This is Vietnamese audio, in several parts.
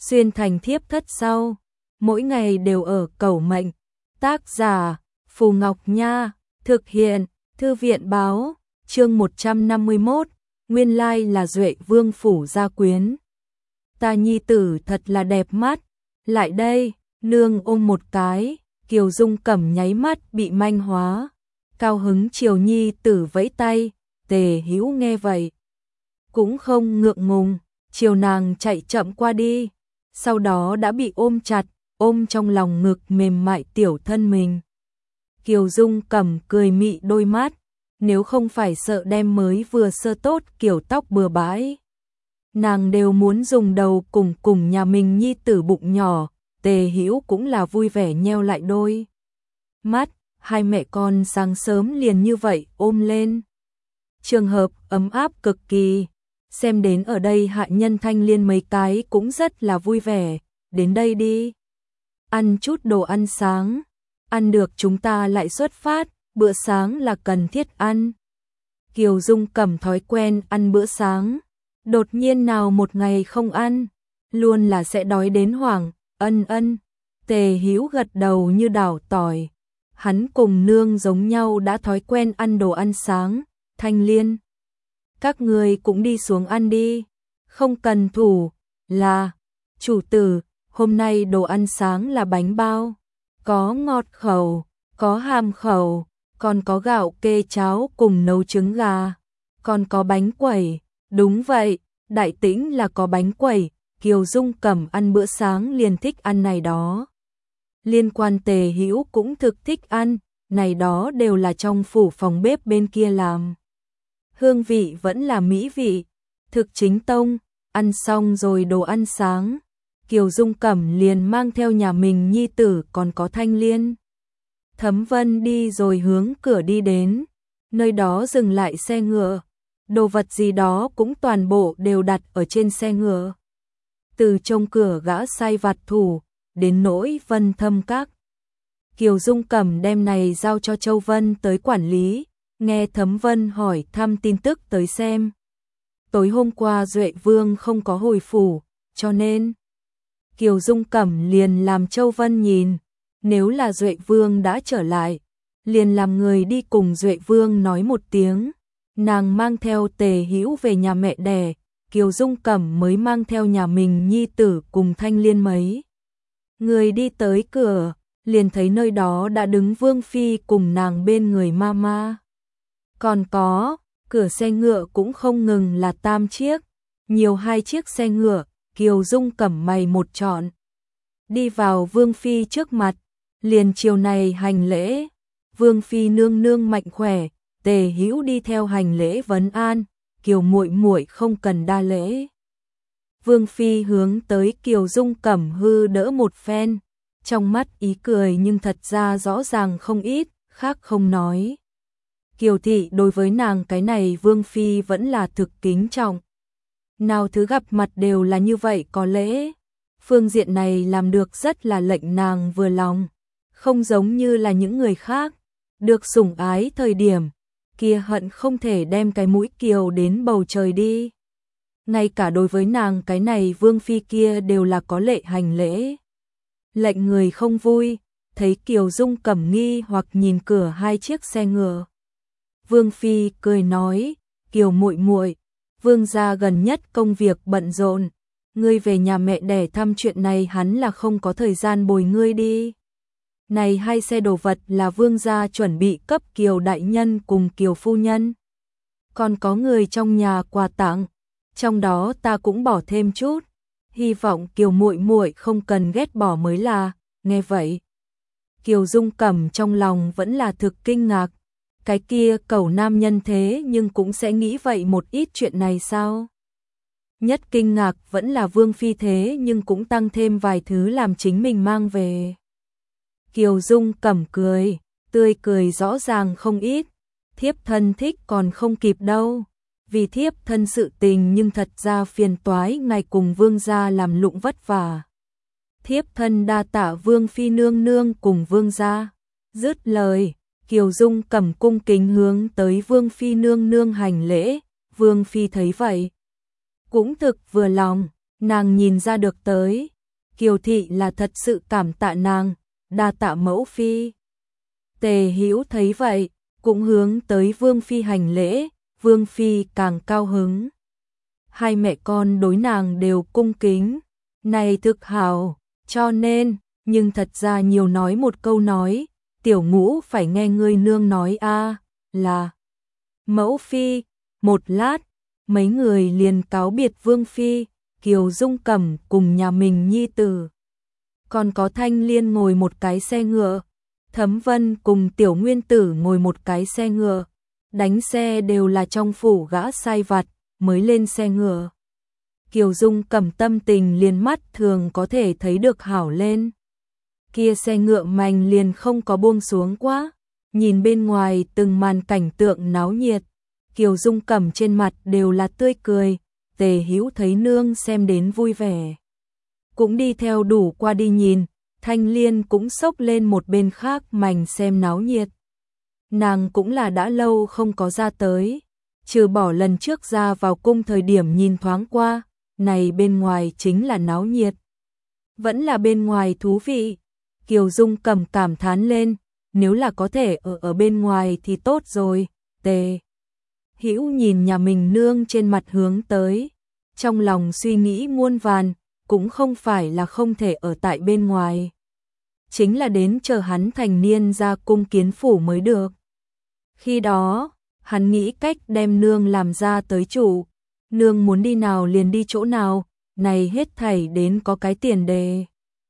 xuyên thành thiếp thất sau, mỗi ngày đều ở cầu mệnh. Tác giả Phù Ngọc Nha, thực hiện Thư viện Báo, chương 151, nguyên lai là Duệ Vương phủ gia quyến. Ta nhi tử thật là đẹp mắt, lại đây, nương ôm một cái, Kiều Dung Cẩm nháy mắt bị manh hóa, cao hứng chiều nhi tử vẫy tay, Tề Hữu nghe vậy, cũng không ngượng ngùng, chiều nàng chạy chậm qua đi, sau đó đã bị ôm chặt, ôm trong lòng ngực mềm mại tiểu thân mình. Kiều Dung Cẩm cười mị đôi mắt, nếu không phải sợ đem mới vừa sơ tốt kiểu tóc bừa bãi, nàng đều muốn dùng đầu cùng nhà mình nhi tử bụng nhỏ. Tề Hữu cũng là vui vẻ nheo lại đôi mắt, hai mẹ con sáng sớm liền như vậy ôm lên. Trường hợp ấm áp cực kỳ, xem đến ở đây hạ nhân Thanh Liên mấy cái cũng rất là vui vẻ, đến đây đi. Ăn chút đồ ăn sáng, ăn được chúng ta lại xuất phát, bữa sáng là cần thiết ăn. Kiều Dung Cẩm thói quen ăn bữa sáng, đột nhiên nào một ngày không ăn, luôn là sẽ đói đến hoảng. Ân. Tề Hữu gật đầu như đảo tỏi. Hắn cùng nương giống nhau đã thói quen ăn đồ ăn sáng. Thanh Liên, các người cũng đi xuống ăn đi, không cần thủ. Là chủ tử, hôm nay đồ ăn sáng là bánh bao, có ngọt khẩu, có hàm khẩu, còn có gạo kê cháo cùng nấu trứng gà, còn có bánh quẩy. Đúng vậy, Đại Tĩnh là có bánh quẩy. Kiều Dung Cẩm ăn bữa sáng liền thích ăn này đó. Liên quan Tề Hữu cũng thực thích ăn, này đó đều là trong phủ phòng bếp bên kia làm. Hương vị vẫn là mỹ vị, thực chính tông. Ăn xong rồi đồ ăn sáng, Kiều Dung Cẩm liền mang theo nhà mình nhi tử còn có Thanh Liên. Thấm Vân đi rồi hướng cửa đi đến, nơi đó dừng lại xe ngựa, đồ vật gì đó cũng toàn bộ đều đặt ở trên xe ngựa. Từ trông cửa gã sai vặt thủ, đến nỗi Vân Thâm Các. Kiều Dung Cẩm đem này giao cho Châu Vân tới quản lý, nghe Thấm Vân hỏi thăm tin tức tới xem. Tối hôm qua Duệ Vương không có hồi phủ, cho nên Kiều Dung Cẩm liền làm Châu Vân nhìn, nếu là Duệ Vương đã trở lại, liền làm người đi cùng Duệ Vương nói một tiếng, nàng mang theo Tề Hữu về nhà mẹ đẻ. Kiều Dung Cẩm mới mang theo nhà mình nhi tử cùng Thanh Liên mấy người đi tới cửa, liền thấy nơi đó đã đứng Vương Phi cùng nàng bên người mama. Còn có, cửa xe ngựa cũng không ngừng là 3 chiếc, nhiều 2 chiếc xe ngựa. Kiều Dung Cẩm mày một chọn, đi vào Vương Phi trước mặt, liền chiều này hành lễ. Vương Phi nương nương mạnh khỏe. Tề Hữu đi theo hành lễ vấn an. Kiều muội muội không cần đa lễ. Vương Phi hướng tới Kiều Dung Cẩm hư đỡ một phen, trong mắt ý cười nhưng thật ra rõ ràng không ít, khác không nói. Kiều thị đối với nàng cái này Vương Phi vẫn là thực kính trọng. Nào thứ gặp mặt đều là như vậy có lễ. Phương diện này làm được rất là lệnh nàng vừa lòng, không giống như là những người khác, được sủng ái thời điểm kia hận không thể đem cái mũi Kiều đến bầu trời đi. Ngay cả đối với nàng cái này Vương Phi kia đều là có lệ hành lễ. Lệnh người không vui, thấy Kiều Dung Cẩm nghi hoặc nhìn cửa 2 chiếc xe ngựa. Vương Phi cười nói, Kiều muội muội, Vương gia gần nhất công việc bận rộn, ngươi về nhà mẹ đẻ thăm chuyện này hắn là không có thời gian bồi ngươi đi. Này 2 xe đồ vật là Vương gia chuẩn bị cấp Kiều đại nhân cùng Kiều phu nhân. Còn có người trong nhà quà tặng, trong đó ta cũng bỏ thêm chút, hy vọng Kiều muội muội không cần ghét bỏ mới là. Nghe vậy, Kiều Dung Cẩm trong lòng vẫn là thực kinh ngạc, cái kia cẩu nam nhân thế nhưng cũng sẽ nghĩ vậy một ít chuyện này sao? Nhất kinh ngạc vẫn là Vương Phi thế nhưng cũng tăng thêm vài thứ làm chính mình mang về. Kiều Dung Cẩm cười, tươi cười rõ ràng không ít, thiếp thân thích còn không kịp đâu, vì thiếp thân sự tình nhưng thật ra phiền toái ngài cùng Vương gia làm lụng vất vả. Thiếp thân đa tạ Vương Phi nương nương cùng Vương gia. Dứt lời, Kiều Dung Cẩm cung kính hướng tới Vương Phi nương nương hành lễ. Vương Phi thấy vậy cũng thực vừa lòng, Nàng nhìn ra được tới, Kiều thị là thật sự cảm tạ nàng, đa tạ mẫu phi. Tề Hữu thấy vậy, cũng hướng tới Vương phi hành lễ, Vương phi càng cao hứng. Hai mẹ con đối nàng đều cung kính, này thực hảo, cho nên, nhưng thật ra nhiều nói một câu nói, tiểu ngũ phải nghe ngươi nương nói a, là mẫu phi. Một lát, mấy người liền cáo biệt Vương phi, Kiều Dung Cẩm cùng nhà mình nhi tử. Còn có Thanh Liên ngồi một cái xe ngựa, Thấm Vân cùng Tiểu Nguyên Tử ngồi một cái xe ngựa, đánh xe đều là trong phủ gã sai vặt, mới lên xe ngựa. Kiều Dung Cẩm tâm tình liền mắt thường có thể thấy được hảo lên. Kia xe ngựa mành liền không có buông xuống quá, nhìn bên ngoài từng màn cảnh tượng náo nhiệt, Kiều Dung Cẩm trên mặt đều là tươi cười, Tề Hữu thấy nương xem đến vui vẻ, cũng đi theo đủ qua đi nhìn, Thanh Liên cũng xốc lên một bên khác mành xem náo nhiệt. Nàng cũng là đã lâu không có ra tới, trừ bỏ lần trước ra vào cung thời điểm nhìn thoáng qua, này bên ngoài chính là náo nhiệt. Vẫn là bên ngoài thú vị, Kiều Dung Cẩm cảm thán lên, nếu là có thể ở bên ngoài thì tốt rồi. Tề Hữu nhìn nhà mình nương trên mặt hướng tới, trong lòng suy nghĩ muôn vàn, cũng không phải là không thể ở tại bên ngoài. Chính là đến chờ hắn thành niên ra cung kiến phủ mới được. Khi đó, hắn nghĩ cách đem nương làm ra tới chủ, nương muốn đi nào liền đi chỗ nào, này hết thảy đến có cái tiền đề.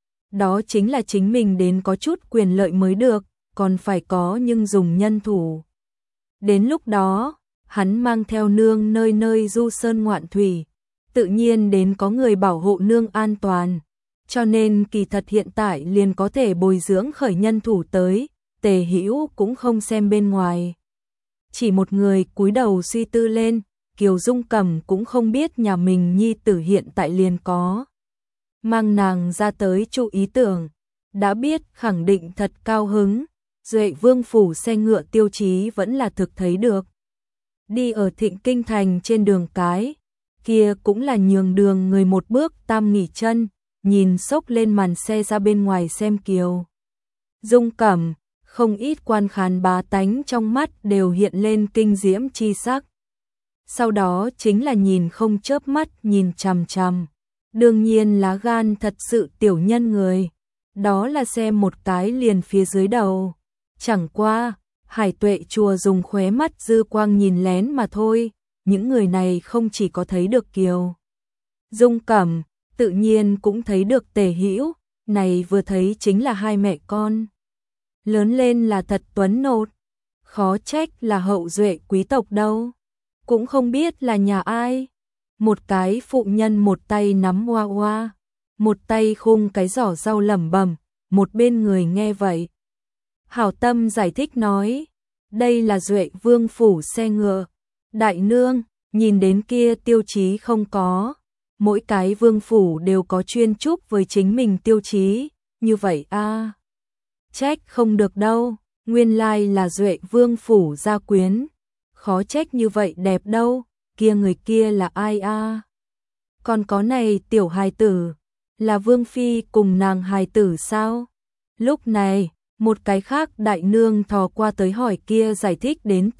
Đó chính là chính mình đến có chút quyền lợi mới được, còn phải có nhưng dùng nhân thủ. Đến lúc đó, hắn mang theo nương nơi nơi du sơn ngoạn thủy, tự nhiên đến có người bảo hộ nương an toàn. Cho nên kỳ thật hiện tại liền có thể bồi dưỡng khởi nhân thủ tới, Tề Hữu cũng không xem bên ngoài. Chỉ một người cúi đầu suy tư lên, Kiều Dung Cẩm cũng không biết nhà mình nhi tử hiện tại liền có. Mang nàng ra tới chú ý tưởng, đã biết khẳng định thật cao hứng, Duệ Vương phủ xe ngựa tiêu chí vẫn là thực thấy được. Đi ở Thịnh Kinh thành trên đường cái, kia cũng là nhường đường người một bước tam nghỉ chân, nhìn xốc lên màn xe ra bên ngoài xem Kiều Dung Cẩm, không ít quan khán bá tánh trong mắt đều hiện lên kinh diễm chi sắc. Sau đó chính là nhìn không chớp mắt nhìn chằm chằm. Đương nhiên lá gan thật sự tiểu nhân người, đó là xem một cái liền phía dưới đầu. Chẳng qua, Hải Tuệ chùa dùng khóe mắt dư quang nhìn lén mà thôi, những người này không chỉ có thấy được Kiều Dung Cẩm, tự nhiên cũng thấy được Tề Hữu, này vừa thấy chính là hai mẹ con. Lớn lên là thật tuấn nột, khó trách là hậu duệ quý tộc đâu, cũng không biết là nhà ai. Một cái phụ nhân một tay nắm hoa hoa, một tay khung cái giỏ rau lẩm bẩm, một bên người nghe vậy. Hảo tâm giải thích nói, đây là Duệ Vương phủ xe ngựa, đại nương, nhìn đến kia tiêu chí không có, mỗi cái vương phủ đều có chuyên trúc với chính mình tiêu chí, như vậy a, trách không được đâu, nguyên lai là Duệ Vương phủ gia quyến, khó trách như vậy đẹp đâu, kia người kia là ai a? Còn có này tiểu hài tử, là Vương phi cùng nàng hài tử sao? Lúc này, một cái khác đại nương thò qua tới hỏi kia giải thích đến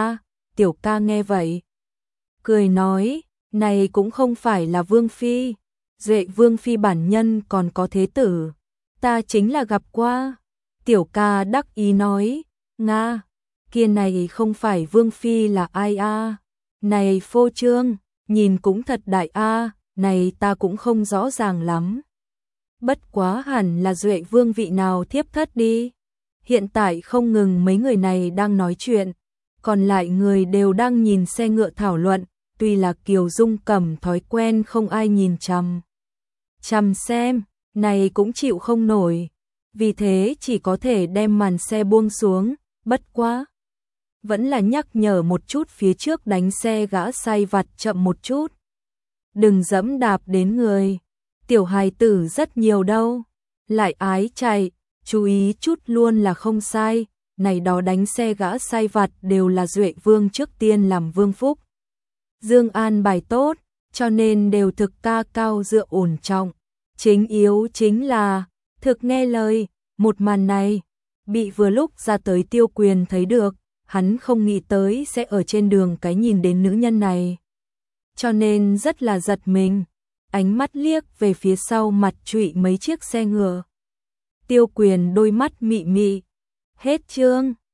tiểu ca nghe vậy. Cười nói, này cũng không phải là Vương phi, Duệ Vương phi bản nhân còn có thế tử, ta chính là gặp qua. Tiểu ca đắc ý nói, Nga, kia này không phải Vương phi là ai a? Này phô trương, nhìn cũng thật đại a, này ta cũng không rõ ràng lắm. Bất quá hẳn là Duệ Vương vị nào thiếp thất đi. Hiện tại không ngừng mấy người này đang nói chuyện, còn lại người đều đang nhìn xe ngựa thảo luận, tuy là Kiều Dung Cẩm thói quen không ai nhìn chằm xem, này cũng chịu không nổi, vì thế chỉ có thể đem màn xe buông xuống, bất quá. Vẫn là nhắc nhở một chút phía trước đánh xe gã sai vặt chậm một chút. Đừng dẫm đạp đến người, tiểu hài tử rất nhiều đâu, lại ái chạy, chú ý chút luôn là không sai, này đó đánh xe gã sai vặt đều là Duệ Vương trước tiên làm vương phúc. Dương an bài tốt, cho nên đều thực ca cao dựa ổn trọng. Chính yếu chính là thực nghe lời. Một màn này bị vừa lúc ra tới Tiêu Quyền thấy được, hắn không nghĩ tới sẽ ở trên đường cái nhìn đến nữ nhân này, cho nên rất là giật mình, ánh mắt liếc về phía sau mặt trụy mấy chiếc xe ngựa. Tiêu Quyền đôi mắt mị mị. Hết chương.